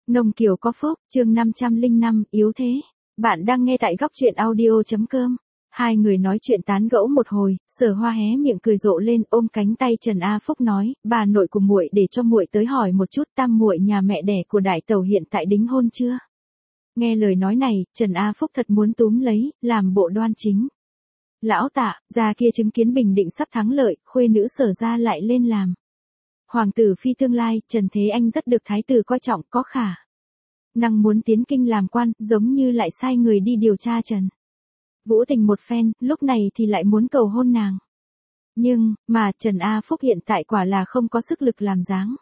Nông Kiều có phúc, chương 505, yếu thế. Bạn đang nghe tại góc truyện audio.com. Hai người nói chuyện tán gẫu một hồi, Sở Hoa hé miệng cười rộ lên, ôm cánh tay Trần A Phúc nói, bà nội của muội để cho muội tới hỏi một chút, tam muội nhà mẹ đẻ của đại tẩu hiện tại đính hôn chưa? Nghe lời nói này, Trần A Phúc thật muốn túm lấy, làm bộ đoan chính. Lão Tạ, già kia chứng kiến Bình Định sắp thắng lợi, khuê nữ Sở gia lại lên làm hoàng tử phi tương lai. Trần Thế Anh rất được thái tử coi trọng, có khả năng muốn tiến kinh làm quan, giống như lại sai người đi điều tra Trần Vũ Tình một phen, lúc này thì lại muốn cầu hôn nàng. Nhưng, mà Trần A Phúc hiện tại quả là không có sức lực làm dáng.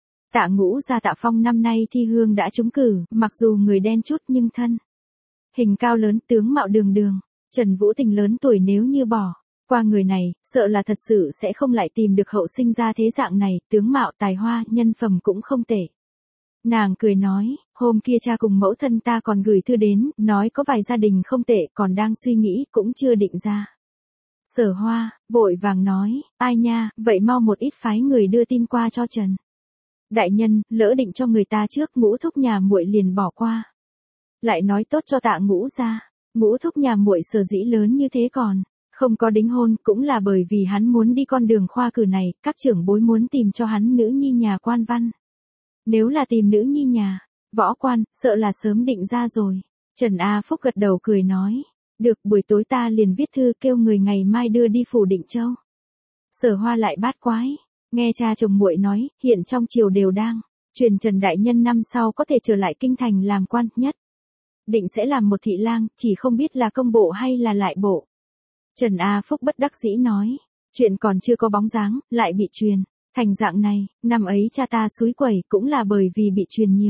Tạ Ngũ gia Tạ Phong năm nay thi hương đã trúng cử, mặc dù người đen chút nhưng thân hình cao lớn, tướng mạo đường đường. Trần Vũ Tình lớn tuổi, nếu như bỏ qua người này, sợ là thật sự sẽ không lại tìm được hậu sinh ra thế dạng này, tướng mạo tài hoa, nhân phẩm cũng không tệ. Nàng cười nói, hôm kia cha cùng mẫu thân ta còn gửi thư đến, nói có vài gia đình không tệ, còn đang suy nghĩ, cũng chưa định ra. Sở Hoa, vội vàng nói, ai nha, vậy mau một ít phái người đưa tin qua cho Trần đại nhân, lỡ định cho người ta trước, Ngũ thúc nhà muội liền bỏ qua. Lại nói tốt cho Tạ Ngũ gia, Ngũ thúc nhà muội sở dĩ lớn như thế còn không có đính hôn, cũng là bởi vì hắn muốn đi con đường khoa cử này, các trưởng bối muốn tìm cho hắn nữ nhi nhà quan văn. Nếu là tìm nữ nhi nhà võ quan, sợ là sớm định ra rồi. Trần A Phúc gật đầu cười nói, được, buổi tối ta liền viết thư kêu người ngày mai đưa đi phủ Định Châu. Sở Hoa lại bát quái, nghe cha chồng muội nói, hiện trong triều đều đang truyền Trần đại nhân năm sau có thể trở lại kinh thành làm quan, nhất định sẽ làm một thị lang, chỉ không biết là công bộ hay là lại bộ. Trần A Phúc bất đắc dĩ nói, chuyện còn chưa có bóng dáng, lại bị truyền thành dạng này, năm ấy cha ta xúi quẩy cũng là bởi vì bị truyền nhiều,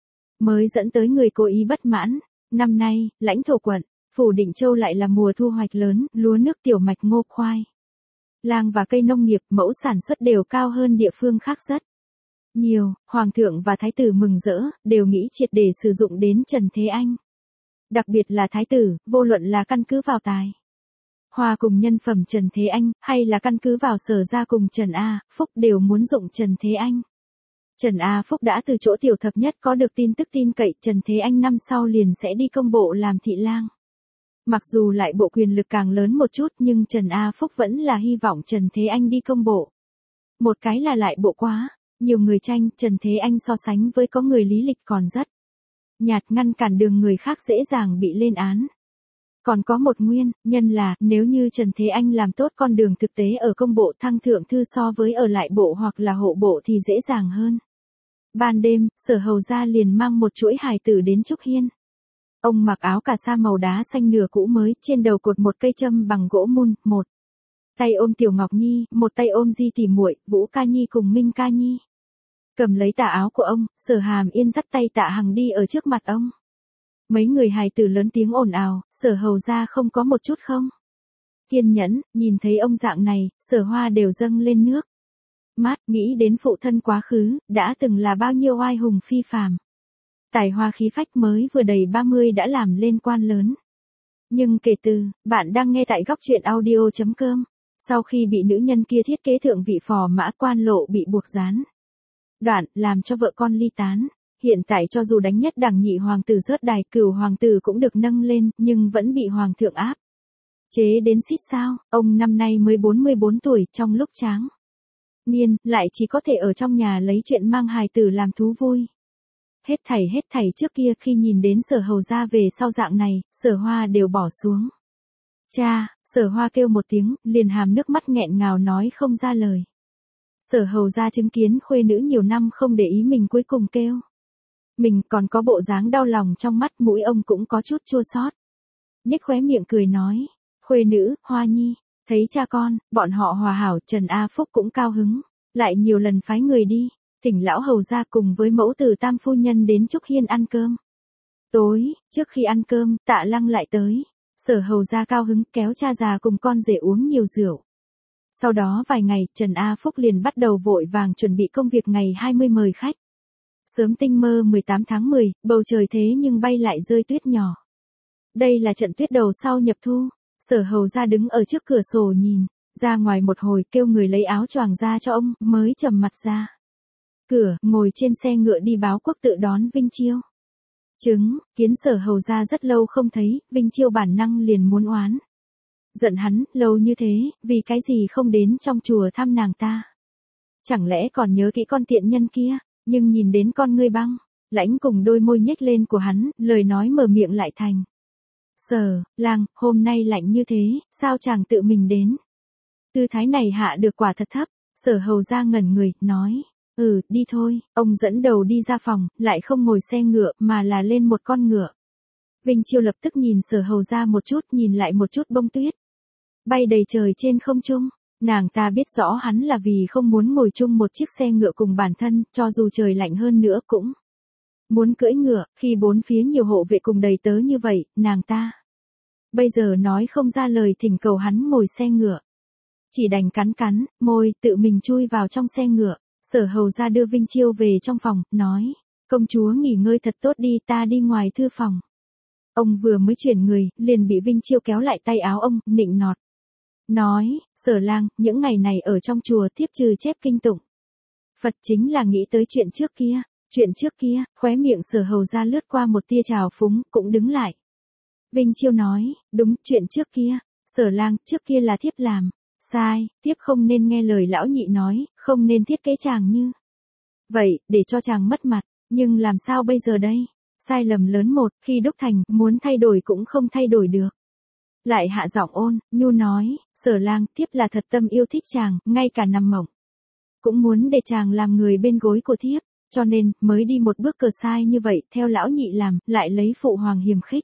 mới dẫn tới người cố ý bất mãn. Năm nay, lãnh thổ quận, phủ Định Châu lại là mùa thu hoạch lớn, lúa nước, tiểu mạch, ngô, khoai lang và cây nông nghiệp, mẫu sản xuất đều cao hơn địa phương khác rất nhiều. Hoàng thượng và thái tử mừng rỡ, đều nghĩ triệt để sử dụng đến Trần Thế Anh. Đặc biệt là thái tử, vô luận là căn cứ vào tài hoa cùng nhân phẩm Trần Thế Anh, hay là căn cứ vào Sở gia cùng Trần A Phúc, đều muốn dụng Trần Thế Anh. Trần A Phúc đã từ chỗ tiểu thập nhất có được tin tức tin cậy, Trần Thế Anh năm sau liền sẽ đi công bộ làm thị lang. Mặc dù lại bộ quyền lực càng lớn một chút, nhưng Trần A Phúc vẫn là hy vọng Trần Thế Anh đi công bộ. Một cái là lại bộ quá nhiều người tranh, Trần Thế Anh so sánh với có người lý lịch còn rất nhạt, ngăn cản đường người khác dễ dàng bị lên án. Còn có một nguyên nhân là, nếu như Trần Thế Anh làm tốt con đường thực tế ở công bộ, thăng thượng thư so với ở lại bộ hoặc là hộ bộ thì dễ dàng hơn. Ban đêm, Sở hầu gia liền mang một chuỗi hài tử đến Trúc Hiên. Ông mặc áo cà sa màu đá xanh nửa cũ mới, trên đầu cột một cây châm bằng gỗ mun, một tay ôm Tiểu Ngọc Nhi, một tay ôm Di tỷ muội, Vũ Ca Nhi cùng Minh Ca Nhi. Cầm lấy tà áo của ông, Sở Hàm Yên dắt tay Tạ Hằng đi ở trước mặt ông. Mấy người hài tử lớn tiếng ồn ào, Sở hầu gia không có một chút không kiên nhẫn, nhìn thấy ông dạng này, Sở Hoa đều dâng lên nước mắt, nghĩ đến phụ thân quá khứ, đã từng là bao nhiêu oai hùng phi phàm. Tài hoa khí phách, mới vừa đầy 30 đã làm lên quan lớn. Nhưng kể từ, bạn đang nghe tại góc truyện audio.com, sau khi bị nữ nhân kia thiết kế thượng vị phò mã, quan lộ bị buộc gián đoạn, làm cho vợ con ly tán. Hiện tại cho dù đánh nhất đẳng nhị hoàng tử rớt đài, cửu hoàng tử cũng được nâng lên, nhưng vẫn bị hoàng thượng áp chế đến xít sao. Ông năm nay mới 44 tuổi, trong lúc tráng niên, lại chỉ có thể ở trong nhà lấy chuyện mang hài tử làm thú vui. Hết thảy trước kia, khi nhìn đến Sở hầu gia về sau dạng này, Sở Hoa đều bỏ xuống. Cha, Sở Hoa kêu một tiếng, liền hàm nước mắt nghẹn ngào nói không ra lời. Sở hầu gia chứng kiến khuê nữ nhiều năm không để ý mình, cuối cùng kêu mình, còn có bộ dáng đau lòng trong mắt, mũi ông cũng có chút chua xót. Nhếch khóe miệng cười nói, khuê nữ, Hoa Nhi, thấy cha con, bọn họ hòa hảo. Trần A Phúc cũng cao hứng, lại nhiều lần phái người đi thỉnh lão hầu gia cùng với mẫu tử tam phu nhân đến Trúc Hiên ăn cơm tối. Trước khi ăn cơm, Tạ Lăng lại tới. Sở hầu gia cao hứng, kéo cha già cùng con rể uống nhiều rượu. Sau đó vài ngày, Trần A Phúc liền bắt đầu vội vàng chuẩn bị công việc ngày 20 mời khách. Sớm tinh mơ 18 tháng 10, bầu trời thế nhưng bay lại rơi tuyết nhỏ. Đây là trận tuyết đầu sau nhập thu. Sở hầu gia đứng ở trước cửa sổ nhìn ra ngoài một hồi, kêu người lấy áo choàng ra cho ông, mới trầm mặt ra cửa, ngồi trên xe ngựa đi báo quốc tự đón Vinh Chiêu. Kiến Sở Hầu ra rất lâu không thấy, Vinh Chiêu bản năng liền muốn oán. Giận hắn, lâu như thế, vì cái gì không đến trong chùa thăm nàng ta. Chẳng lẽ còn nhớ kỹ con tiện nhân kia, nhưng nhìn đến con ngươi băng, lãnh cùng đôi môi nhếch lên của hắn, lời nói mở miệng lại thành. Sở, lang, hôm nay lạnh như thế, sao chàng tự mình đến? Tư thái này hạ được quả thật thấp, Sở Hầu ra ngẩn người, nói. Đi thôi, ông dẫn đầu đi ra phòng, lại không ngồi xe ngựa mà là lên một con ngựa. Vinh Chiêu lập tức nhìn Sở Hầu ra một chút, nhìn lại một chút bông tuyết. Bay đầy trời trên không trung, nàng ta biết rõ hắn là vì không muốn ngồi chung một chiếc xe ngựa cùng bản thân, cho dù trời lạnh hơn nữa cũng muốn cưỡi ngựa, khi bốn phía nhiều hộ vệ cùng đầy tớ như vậy, nàng ta bây giờ nói không ra lời thỉnh cầu hắn ngồi xe ngựa. Chỉ đành cắn môi, tự mình chui vào trong xe ngựa. Sở Hầu ra đưa Vinh Chiêu về trong phòng, nói, công chúa nghỉ ngơi thật tốt đi, ta đi ngoài thư phòng. Ông vừa mới chuyển người, liền bị Vinh Chiêu kéo lại tay áo ông, nịnh nọt. Nói, Sở lang, những ngày này ở trong chùa tiếp trừ chép kinh tụng Phật chính là nghĩ tới chuyện trước kia, khóe miệng Sở Hầu ra lướt qua một tia trào phúng, cũng đứng lại. Vinh Chiêu nói, đúng, chuyện trước kia, Sở lang, trước kia là thiếp làm. Sai, tiếp không nên nghe lời lão nhị nói, không nên thiết kế chàng như vậy, để cho chàng mất mặt, nhưng làm sao bây giờ đây? Sai lầm lớn một, khi đúc thành, muốn thay đổi cũng không thay đổi được. Lại hạ giọng ôn, nhu nói, Sở lang, tiếp là thật tâm yêu thích chàng, ngay cả nằm mộng cũng muốn để chàng làm người bên gối của thiếp, cho nên, mới đi một bước cờ sai như vậy, theo lão nhị làm, lại lấy phụ hoàng hiềm khích.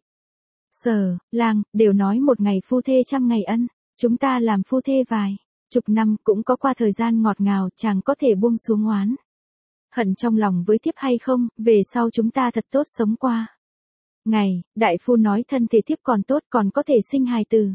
Sở lang, đều nói một ngày phu thê trăm ngày ân. Chúng ta làm phu thê vài chục năm cũng có qua thời gian ngọt ngào, chàng có thể buông xuống oán hận trong lòng với thiếp hay không, về sau chúng ta thật tốt sống qua ngày. Đại phu nói thân thể thiếp còn tốt, còn có thể sinh hài tử.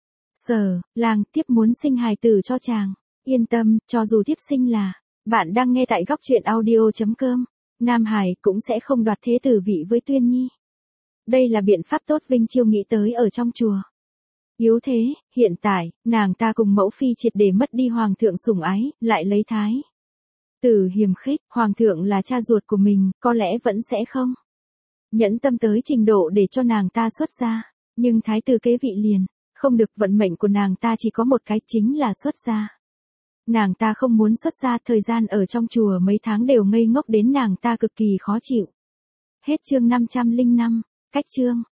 Sở lang, thiếp muốn sinh hài tử cho chàng. Yên tâm, cho dù thiếp sinh là. Bạn đang nghe tại góc truyện audio.com. Nam Hải cũng sẽ không đoạt thế tử vị với Tuyên Nhi. Đây là biện pháp tốt Vinh Chiêu nghĩ tới ở trong chùa. Yếu thế, hiện tại, nàng ta cùng mẫu phi triệt để mất đi hoàng thượng sủng ái, lại lấy thái tử hiềm khích, hoàng thượng là cha ruột của mình, có lẽ vẫn sẽ không nhẫn tâm tới trình độ để cho nàng ta xuất gia, nhưng thái tử kế vị liền, không được, vận mệnh của nàng ta chỉ có một cái, chính là xuất gia. Nàng ta không muốn xuất gia, thời gian ở trong chùa mấy tháng đều ngây ngốc đến nàng ta cực kỳ khó chịu. Hết chương 505, cách chương.